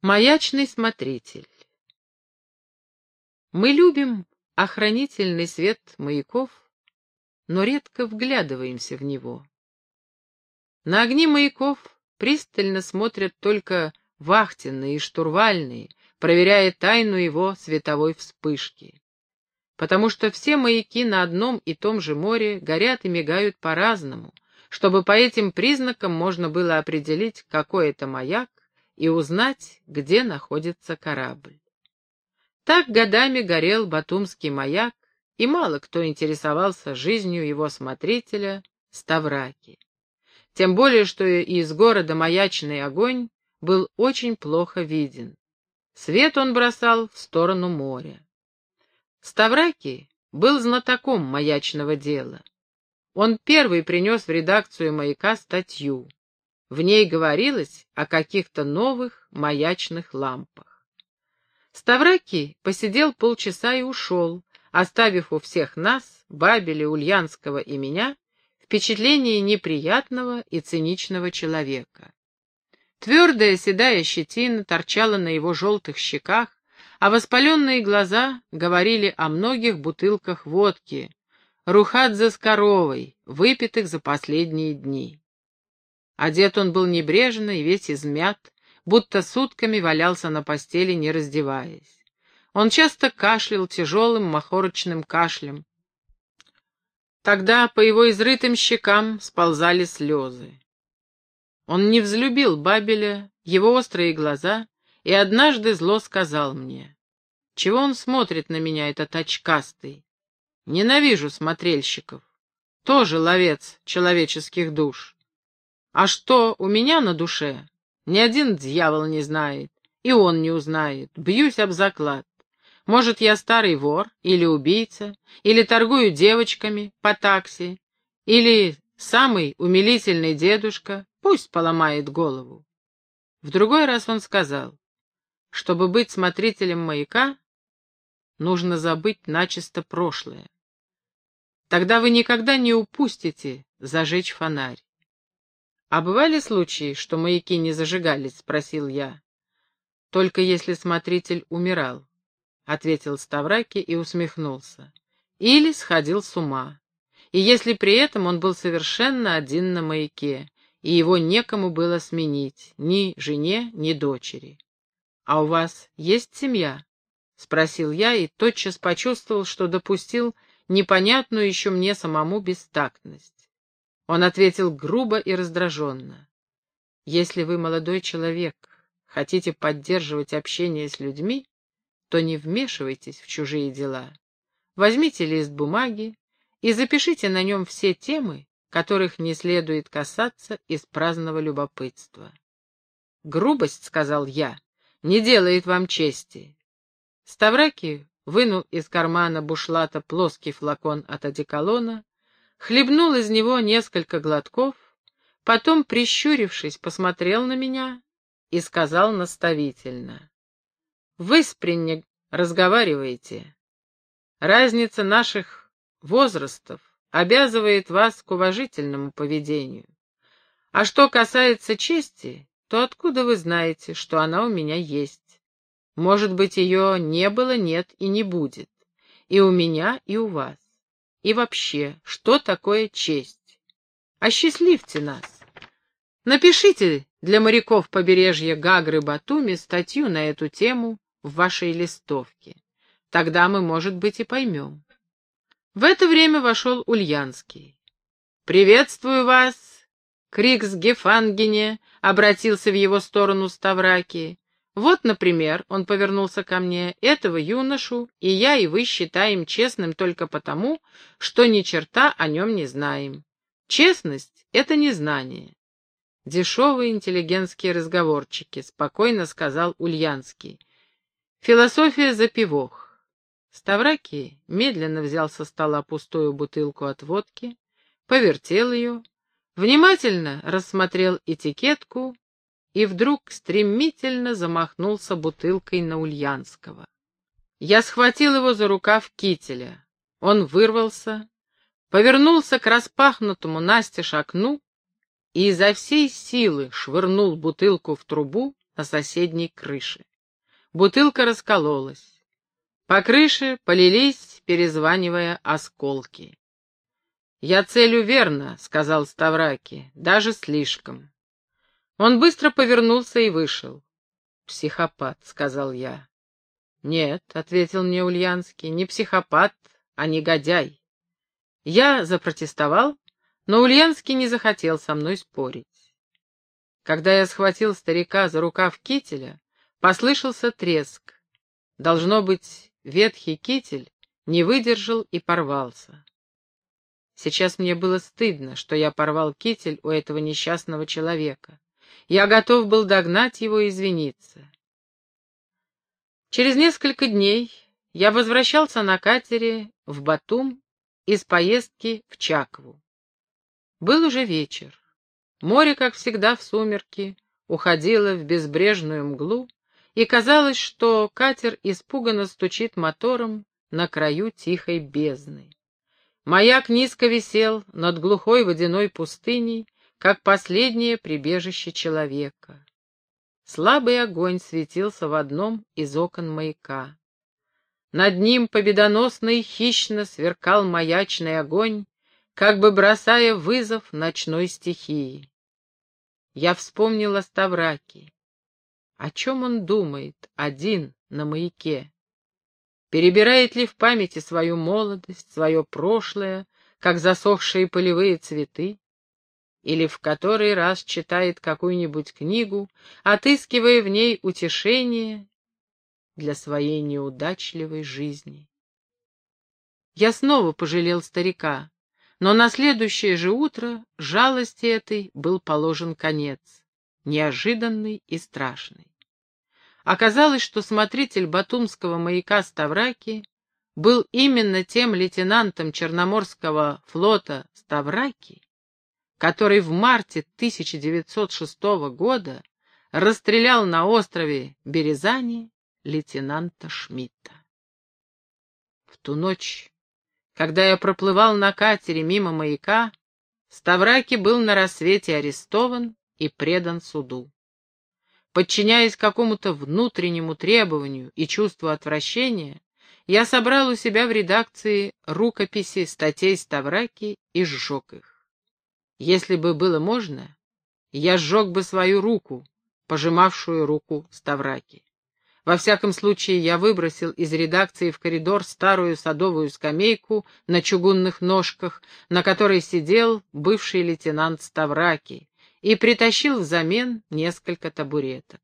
Маячный смотритель. Мы любим охранительный свет маяков, но редко вглядываемся в него. На огни маяков пристально смотрят только вахтенные и штурвальные, проверяя тайну его световой вспышки. Потому что все маяки на одном и том же море горят и мигают по-разному, чтобы по этим признакам можно было определить, какой это маяк, и узнать, где находится корабль. Так годами горел Батумский маяк, и мало кто интересовался жизнью его смотрителя Ставраки. Тем более, что из города маячный огонь был очень плохо виден. Свет он бросал в сторону моря. Ставраки был знатоком маячного дела. Он первый принес в редакцию маяка статью. В ней говорилось о каких-то новых маячных лампах. Ставраки посидел полчаса и ушел, оставив у всех нас, Бабеля, Ульянского и меня, впечатление неприятного и циничного человека. Твердая седая щетина торчала на его желтых щеках, а воспаленные глаза говорили о многих бутылках водки, Рухадзе с коровой, выпитых за последние дни. Одет он был небрежно и весь измят, будто сутками валялся на постели, не раздеваясь. Он часто кашлял тяжелым махорочным кашлем. Тогда по его изрытым щекам сползали слезы. Он не взлюбил Бабеля, его острые глаза, и однажды зло сказал мне: «Чего он смотрит на меня, этот очкастый? Ненавижу смотрельщиков. Тоже ловец человеческих душ. А что у меня на душе, ни один дьявол не знает, и он не узнает, бьюсь об заклад. Может, я старый вор, или убийца, или торгую девочками по такси, или самый умилительный дедушка, пусть поломает голову». В другой раз он сказал: «Чтобы быть смотрителем маяка, нужно забыть начисто прошлое. Тогда вы никогда не упустите зажечь фонарь». «А бывали случаи, что маяки не зажигались?» — спросил я. «Только если смотритель умирал», — ответил Ставраки и усмехнулся. «Или сходил с ума. И если при этом он был совершенно один на маяке, и его некому было сменить, ни жене, ни дочери». «А у вас есть семья?» — спросил я и тотчас почувствовал, что допустил непонятную еще мне самому бестактность. Он ответил грубо и раздраженно: «Если вы, молодой человек, хотите поддерживать общение с людьми, то не вмешивайтесь в чужие дела. Возьмите лист бумаги и запишите на нем все темы, которых не следует касаться из праздного любопытства». «Грубость, — сказал я, — не делает вам чести». Ставраки вынул из кармана бушлата плоский флакон от одеколона, хлебнул из него несколько глотков, потом, прищурившись, посмотрел на меня и сказал наставительно: «Вы с Принни разговариваете. Разница наших возрастов обязывает вас к уважительному поведению. А что касается чести, то откуда вы знаете, что она у меня есть? Может быть, ее не было, нет и не будет. И у меня, и у вас. И вообще, что такое честь? Осчастливьте нас. Напишите для моряков побережья Гагры-Батуми статью на эту тему в вашей листовке. Тогда мы, может быть, и поймем». В это время вошел Ульянский. «Приветствую вас, Криксгефангене», — обратился в его сторону Ставраки. «Вот, например, — он повернулся ко мне, — этого юношу и я, и вы считаем честным только потому, что ни черта о нем не знаем. Честность — это незнание». «Дешевые интеллигентские разговорчики», — спокойно сказал Ульянский. «Философия за пивох». Ставраки медленно взял со стола пустую бутылку от водки, повертел ее, внимательно рассмотрел этикетку и вдруг стремительно замахнулся бутылкой на Ульянского. Я схватил его за рукав кителя. Он вырвался, повернулся к распахнутому настежь окну и изо всей силы швырнул бутылку в трубу, на соседней крыше. Бутылка раскололась. По крыше полились, перезванивая, осколки. «Я целю верно», — сказал Ставраки, — «даже слишком». Он быстро повернулся и вышел. «Психопат», — сказал я. «Нет», — ответил мне Ульянский, — «не психопат, а негодяй». Я запротестовал, но Ульянский не захотел со мной спорить. Когда я схватил старика за рукав кителя, послышался треск. Должно быть, ветхий китель не выдержал и порвался. Сейчас мне было стыдно, что я порвал китель у этого несчастного человека. Я готов был догнать его и извиниться. Через несколько дней я возвращался на катере в Батум из поездки в Чакву. Был уже вечер. Море, как всегда в сумерки, уходило в безбрежную мглу, и казалось, что катер испуганно стучит мотором на краю тихой бездны. Маяк низко висел над глухой водяной пустыней, как последнее прибежище человека. Слабый огонь светился в одном из окон маяка. Над ним победоносно и хищно сверкал маячный огонь, как бы бросая вызов ночной стихии. Я вспомнил о Ставраки. О чем он думает, один, на маяке? Перебирает ли в памяти свою молодость, свое прошлое, как засохшие полевые цветы? Или в который раз читает какую-нибудь книгу, отыскивая в ней утешение для своей неудачливой жизни? Я снова пожалел старика, но на следующее же утро жалости этой был положен конец, неожиданный и страшный. Оказалось, что смотритель батумского маяка Ставраки был именно тем лейтенантом Черноморского флота Ставраки, который в марте 1906 года расстрелял на острове Березани лейтенанта Шмидта. В ту ночь, когда я проплывал на катере мимо маяка, Ставраки был на рассвете арестован и предан суду. Подчиняясь какому-то внутреннему требованию и чувству отвращения, я собрал у себя в редакции рукописи статей Ставраки и сжег их. Если бы было можно, я сжег бы свою руку, пожимавшую руку Ставраки. Во всяком случае, я выбросил из редакции в коридор старую садовую скамейку на чугунных ножках, на которой сидел бывший лейтенант Ставраки, и притащил взамен несколько табуреток.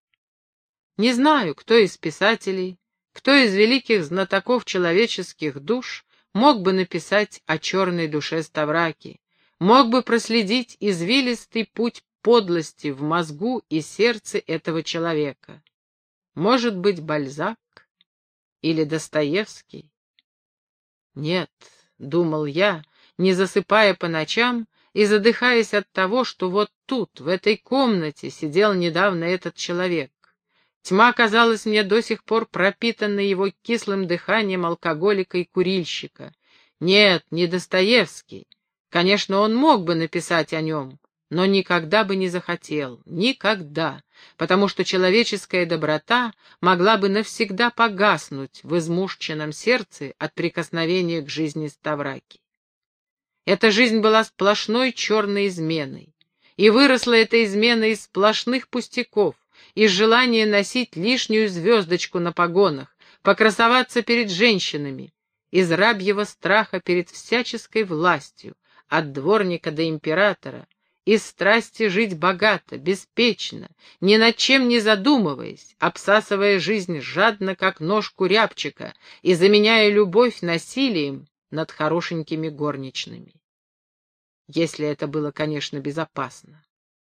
Не знаю, кто из писателей, кто из великих знатоков человеческих душ мог бы написать о черной душе Ставраки, мог бы проследить извилистый путь подлости в мозгу и сердце этого человека. Может быть, Бальзак или Достоевский? Нет, думал я, не засыпая по ночам и задыхаясь от того, что вот тут, в этой комнате, сидел недавно этот человек. Тьма казалась мне до сих пор пропитанной его кислым дыханием алкоголика и курильщика. Нет, не Достоевский. Конечно, он мог бы написать о нем, но никогда бы не захотел, никогда, потому что человеческая доброта могла бы навсегда погаснуть в измученном сердце от прикосновения к жизни Ставраки. Эта жизнь была сплошной черной изменой, и выросла эта измена из сплошных пустяков, из желания носить лишнюю звездочку на погонах, покрасоваться перед женщинами, из рабьего страха перед всяческой властью, от дворника до императора, из страсти жить богато, беспечно, ни над чем не задумываясь, обсасывая жизнь жадно, как ножку рябчика, и заменяя любовь насилием над хорошенькими горничными. Если это было, конечно, безопасно.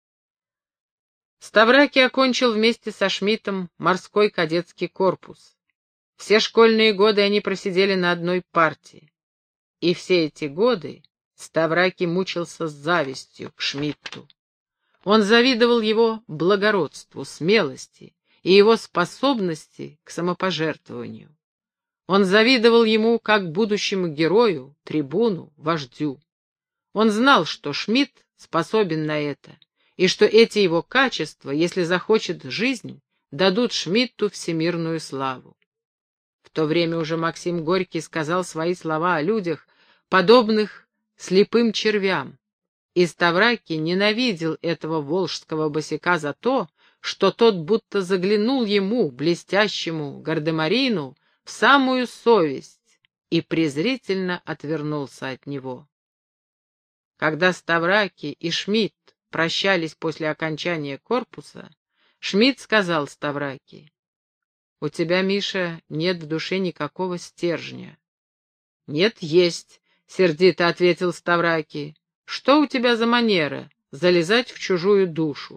Ставраки окончил вместе со Шмидтом морской кадетский корпус. Все школьные годы они просидели на одной партии. И все эти годы Ставраки мучился с завистью к Шмидту. Он завидовал его благородству, смелости и его способности к самопожертвованию. Он завидовал ему как будущему герою, трибуну, вождю. Он знал, что Шмидт способен на это, и что эти его качества, если захочет жизнь, дадут Шмидту всемирную славу. В то время уже Максим Горький сказал свои слова о людях, подобных слепым червям, и Ставракий ненавидел этого волжского босяка за то, что тот будто заглянул ему, блестящему гардемарину, в самую совесть и презрительно отвернулся от него. Когда Ставракий и Шмидт прощались после окончания корпуса, Шмидт сказал Ставракий: «У тебя, Миша, нет в душе никакого стержня». «Нет, есть», — сердито ответил Ставракий. «Что у тебя за манера залезать в чужую душу?»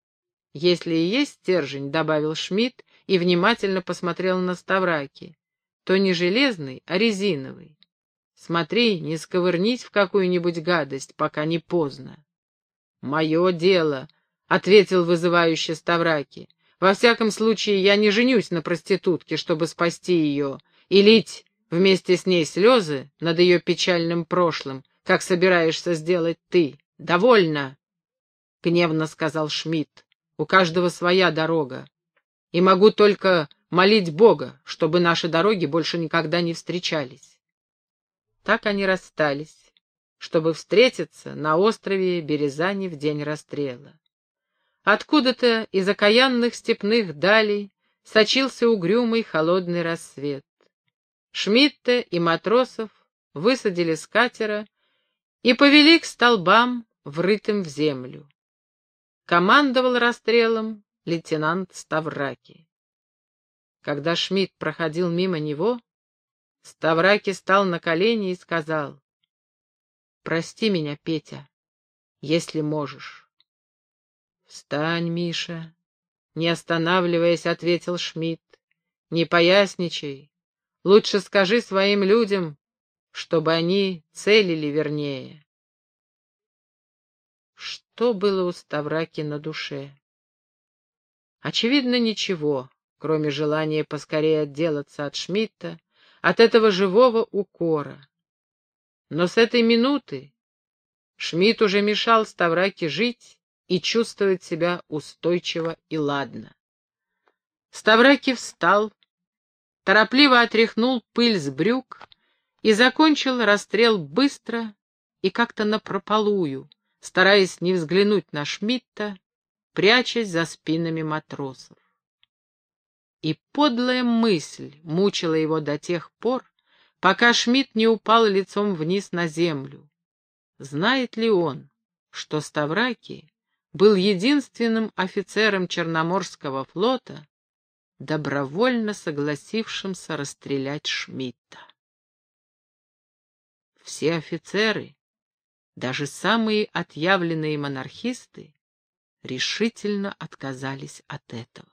«Если и есть стержень», — добавил Шмидт и внимательно посмотрел на Ставракия, «то не железный, а резиновый. Смотри, не сковырнись в какую-нибудь гадость, пока не поздно». «Мое дело», — ответил вызывающе Ставракий. «Во всяком случае, я не женюсь на проститутке, чтобы спасти ее и лить вместе с ней слезы над ее печальным прошлым, как собираешься сделать ты. Довольно!» — гневно сказал Шмидт. «У каждого своя дорога, и могу только молить Бога, чтобы наши дороги больше никогда не встречались». Так они расстались, чтобы встретиться на острове Березани в день расстрела. Откуда-то из окаянных степных далей сочился угрюмый холодный рассвет. Шмидта и матросов высадили с катера и повели к столбам, врытым в землю. Командовал расстрелом лейтенант Ставракий. Когда Шмидт проходил мимо него, Ставракий стал на колени и сказал: «Прости меня, Петя, если можешь». «Встань, Миша», — не останавливаясь, ответил Шмидт. «Не поясничай. Лучше скажи своим людям, чтобы они целили вернее». Что было у Ставракия на душе? Очевидно, ничего, кроме желания поскорее отделаться от Шмидта, от этого живого укора. Но с этой минуты Шмидт уже мешал Ставракию жить и чувствовать себя устойчиво и ладно. Ставракий встал, торопливо отряхнул пыль с брюк и закончил расстрел быстро и как-то напропалую, стараясь не взглянуть на Шмидта, прячась за спинами матросов. И подлая мысль мучила его до тех пор, пока Шмидт не упал лицом вниз на землю. Знает ли он, что Ставракий был единственным офицером Черноморского флота, добровольно согласившимся расстрелять Шмидта? Все офицеры, даже самые отъявленные монархисты, решительно отказались от этого.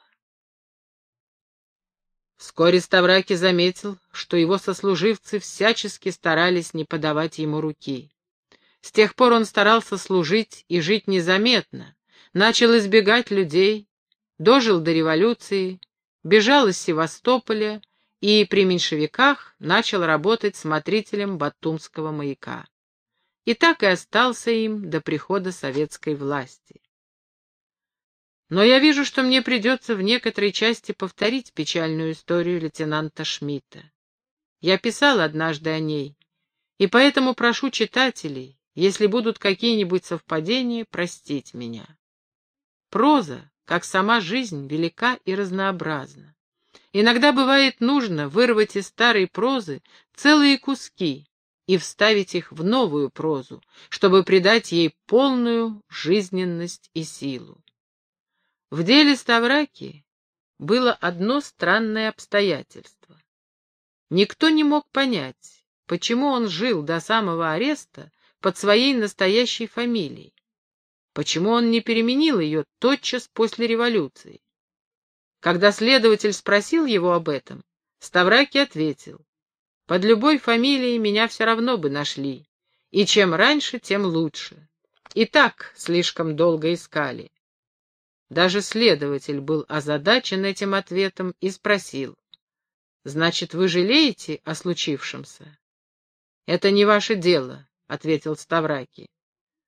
Вскоре Ставракий заметил, что его сослуживцы всячески старались не подавать ему руки. С тех пор он старался служить и жить незаметно, начал избегать людей, дожил до революции, бежал из Севастополя и при меньшевиках начал работать смотрителем Батумского маяка. И так и остался им до прихода советской власти. Но я вижу, что мне придется в некоторой части повторить печальную историю лейтенанта Шмидта. Я писал однажды о ней, и поэтому прошу читателей, если будут какие-нибудь совпадения, простить меня. Проза, как сама жизнь, велика и разнообразна. Иногда бывает нужно вырвать из старой прозы целые куски и вставить их в новую прозу, чтобы придать ей полную жизненность и силу. В деле Ставракия было одно странное обстоятельство. Никто не мог понять, почему он жил до самого ареста под своей настоящей фамилией, почему он не переменил ее тотчас после революции. Когда следователь спросил его об этом, Ставракий ответил: «Под любой фамилией меня все равно бы нашли, и чем раньше, тем лучше. И так слишком долго искали». Даже следователь был озадачен этим ответом и спросил: «Значит, вы жалеете о случившемся?» «Это не ваше дело», — ответил Ставракий.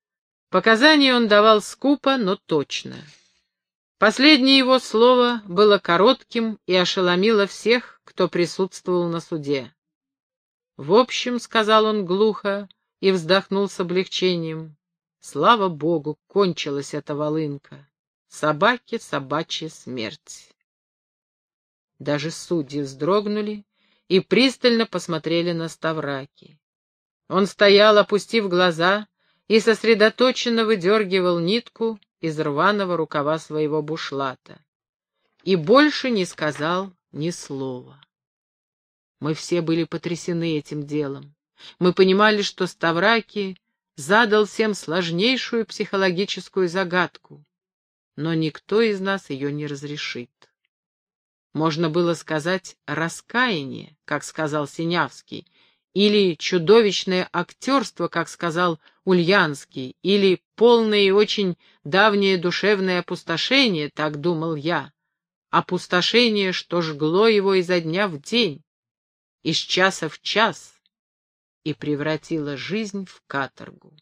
Показания он давал скупо, но точно. Последнее его слово было коротким и ошеломило всех, кто присутствовал на суде. «В общем, — сказал он глухо и вздохнул с облегчением, — слава богу, кончилась эта волынка. Собаке собачья смерть». Даже судьи вздрогнули и пристально посмотрели на Ставраки. Он стоял, опустив глаза, и сосредоточенно выдергивал нитку из рваного рукава своего бушлата. И больше не сказал ни слова. Мы все были потрясены этим делом. Мы понимали, что Ставраки задал всем сложнейшую психологическую загадку, но никто из нас ее не разрешит. Можно было сказать раскаяние, как сказал Синявский, или чудовищное актерство, как сказал Ульянский, или полное и очень давнее душевное опустошение, так думал я, опустошение, что жгло его изо дня в день, из часа в час, и превратило жизнь в каторгу.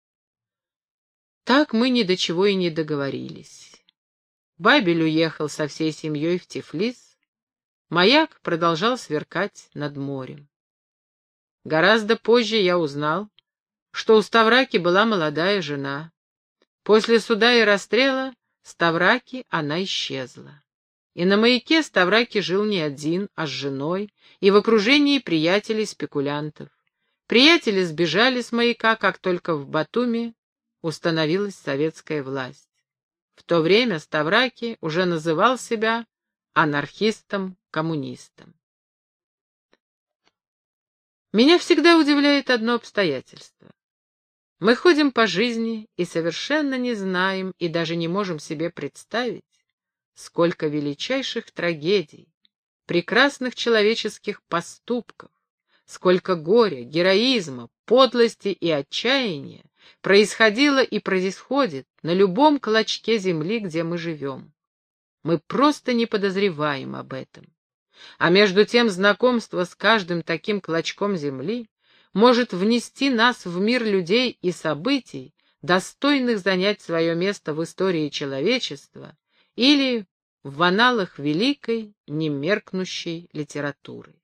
Так мы ни до чего и не договорились. Бабель уехал со всей семьей в Тифлис, маяк продолжал сверкать над морем. Гораздо позже я узнал, что у Ставраки была молодая жена. После суда и расстрела Ставраки она исчезла. И на маяке Ставраки жил не один, а с женой и в окружении приятелей-спекулянтов. Приятели сбежали с маяка, как только в Батуми установилась советская власть. В то время Ставраки уже называл себя анархистом-коммунистом. Меня всегда удивляет одно обстоятельство. Мы ходим по жизни и совершенно не знаем и даже не можем себе представить, сколько величайших трагедий, прекрасных человеческих поступков, сколько горя, героизма, подлости и отчаяния происходило и происходит на любом клочке земли, где мы живем. Мы просто не подозреваем об этом. А между тем знакомство с каждым таким клочком земли может внести нас в мир людей и событий, достойных занять свое место в истории человечества или в аналах великой, немеркнущей литературы.